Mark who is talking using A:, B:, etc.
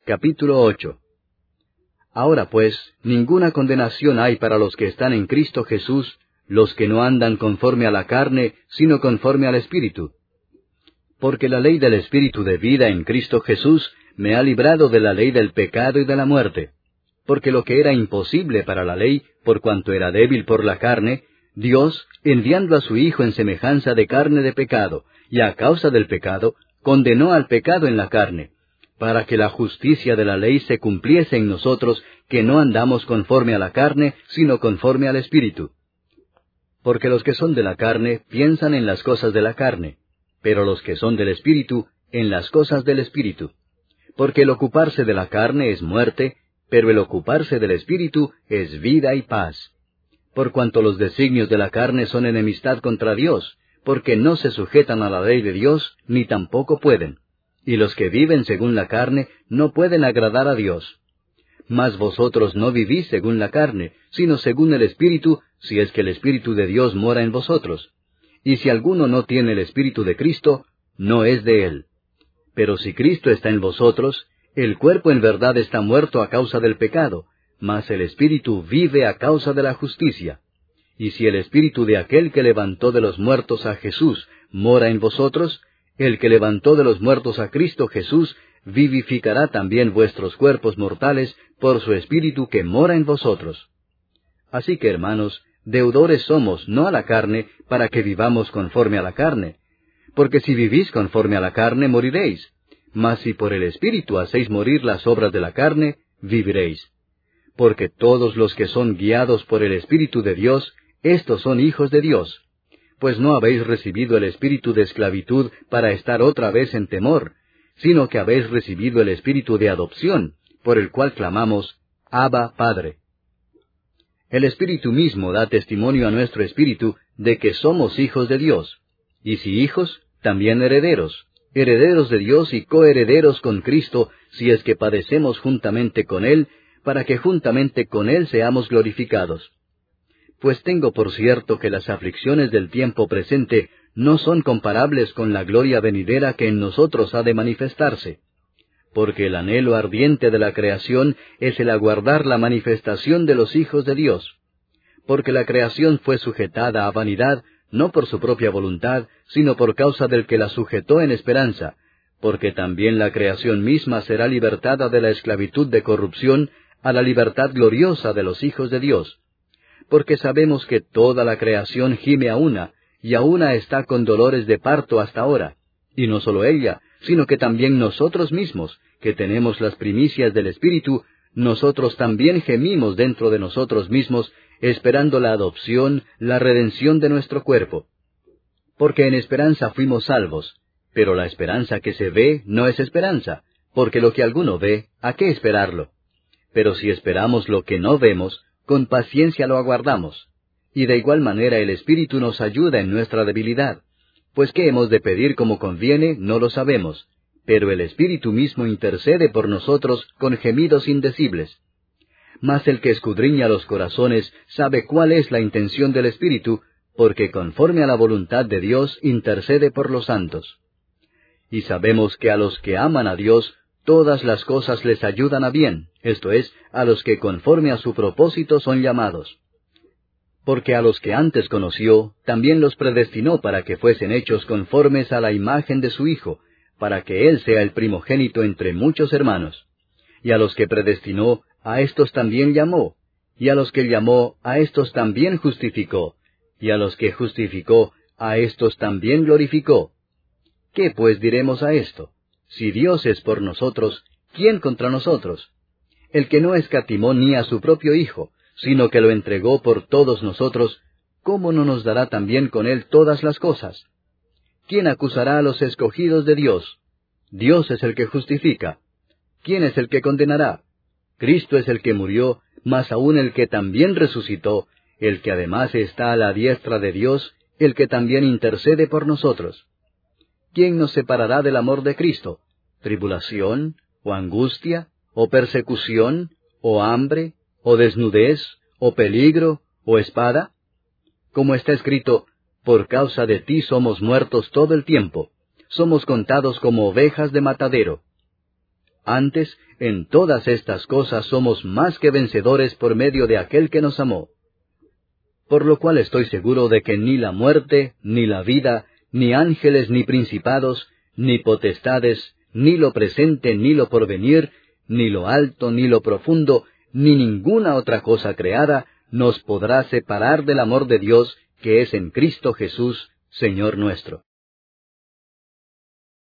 A: Capítulo 8. Ahora pues, ninguna condenación hay para los que están en Cristo Jesús, los que no andan conforme a la carne, sino conforme al Espíritu. Porque la ley del Espíritu de vida en Cristo Jesús me ha librado de la ley del pecado y de la muerte. Porque lo que era imposible para la ley, por cuanto era débil por la carne, Dios, enviando a su Hijo en semejanza de carne de pecado, y a causa del pecado, condenó al pecado en la carne, para que la justicia de la ley se cumpliese en nosotros, que no andamos conforme a la carne, sino conforme al Espíritu. Porque los que son de la carne piensan en las cosas de la carne, pero los que son del Espíritu, en las cosas del Espíritu. Porque el ocuparse de la carne es muerte, pero el ocuparse del Espíritu es vida y paz. Por cuanto los designios de la carne son enemistad contra Dios, porque no se sujetan a la ley de Dios, ni tampoco pueden. Y los que viven según la carne no pueden agradar a Dios. Mas vosotros no vivís según la carne, sino según el Espíritu, si es que el Espíritu de Dios mora en vosotros. Y si alguno no tiene el Espíritu de Cristo, no es de él. Pero si Cristo está en vosotros, el cuerpo en verdad está muerto a causa del pecado, mas el Espíritu vive a causa de la justicia. Y si el Espíritu de aquel que levantó de los muertos a Jesús mora en vosotros, el que levantó de los muertos a Cristo Jesús vivificará también vuestros cuerpos mortales por su Espíritu que mora en vosotros. Así que, hermanos, deudores somos, no a la carne, para que vivamos conforme a la carne. Porque si vivís conforme a la carne, moriréis. Mas si por el Espíritu hacéis morir las obras de la carne, viviréis. Porque todos los que son guiados por el Espíritu de Dios, éstos son hijos de Dios. Pues no habéis recibido el espíritu de esclavitud para estar otra vez en temor, sino que habéis recibido el espíritu de adopción, por el cual clamamos, Abba, Padre. El Espíritu mismo da testimonio a nuestro espíritu de que somos hijos de Dios, y si hijos, también herederos, herederos de Dios y coherederos con Cristo, si es que padecemos juntamente con Él, para que juntamente con Él seamos glorificados. Pues tengo por cierto que las aflicciones del tiempo presente no son comparables con la gloria venidera que en nosotros ha de manifestarse. Porque el anhelo ardiente de la creación es el aguardar la manifestación de los hijos de Dios. Porque la creación fue sujetada a vanidad, no por su propia voluntad, sino por causa del que la sujetó en esperanza, porque también la creación misma será libertada de la esclavitud de corrupción a la libertad gloriosa de los hijos de Dios. Porque sabemos que toda la creación gime a una, y a una está con dolores de parto hasta ahora. Y no solo ella, sino que también nosotros mismos, que tenemos las primicias del Espíritu, nosotros también gemimos dentro de nosotros mismos, esperando la adopción, la redención de nuestro cuerpo. Porque en esperanza fuimos salvos, pero la esperanza que se ve no es esperanza, porque lo que alguno ve, ¿a qué esperarlo? Pero si esperamos lo que no vemos, con paciencia lo aguardamos. Y de igual manera el Espíritu nos ayuda en nuestra debilidad. Pues qué hemos de pedir como conviene, no lo sabemos. Pero el Espíritu mismo intercede por nosotros con gemidos indecibles. Mas el que escudriña los corazones sabe cuál es la intención del Espíritu, porque conforme a la voluntad de Dios intercede por los santos. Y sabemos que a los que aman a Dios, todas las cosas les ayudan a bien, esto es, a los que conforme a su propósito son llamados. Porque a los que antes conoció, también los predestinó para que fuesen hechos conformes a la imagen de su Hijo, para que Él sea el primogénito entre muchos hermanos. Y a los que predestinó, a éstos también llamó, y a los que llamó, a éstos también justificó, y a los que justificó, a éstos también glorificó. ¿Qué pues diremos a esto? Si Dios es por nosotros, ¿quién contra nosotros? El que no escatimó ni a su propio Hijo, sino que lo entregó por todos nosotros, ¿cómo no nos dará también con Él todas las cosas? ¿Quién acusará a los escogidos de Dios? Dios es el que justifica. ¿Quién es el que condenará? Cristo es el que murió, mas aún el que también resucitó, el que además está a la diestra de Dios, el que también intercede por nosotros. ¿Quién nos separará del amor de Cristo? ¿Tribulación, o angustia, o persecución, o hambre, o desnudez, o peligro, o espada? Como está escrito, por causa de ti somos muertos todo el tiempo, somos contados como ovejas de matadero. Antes, en todas estas cosas somos más que vencedores por medio de aquel que nos amó. Por lo cual estoy seguro de que ni la muerte, ni la vida, ni ángeles, ni principados, ni potestades, ni lo presente, ni lo porvenir, ni lo alto, ni lo profundo, ni ninguna otra cosa creada, nos podrá separar del amor de Dios que es en Cristo Jesús, Señor nuestro.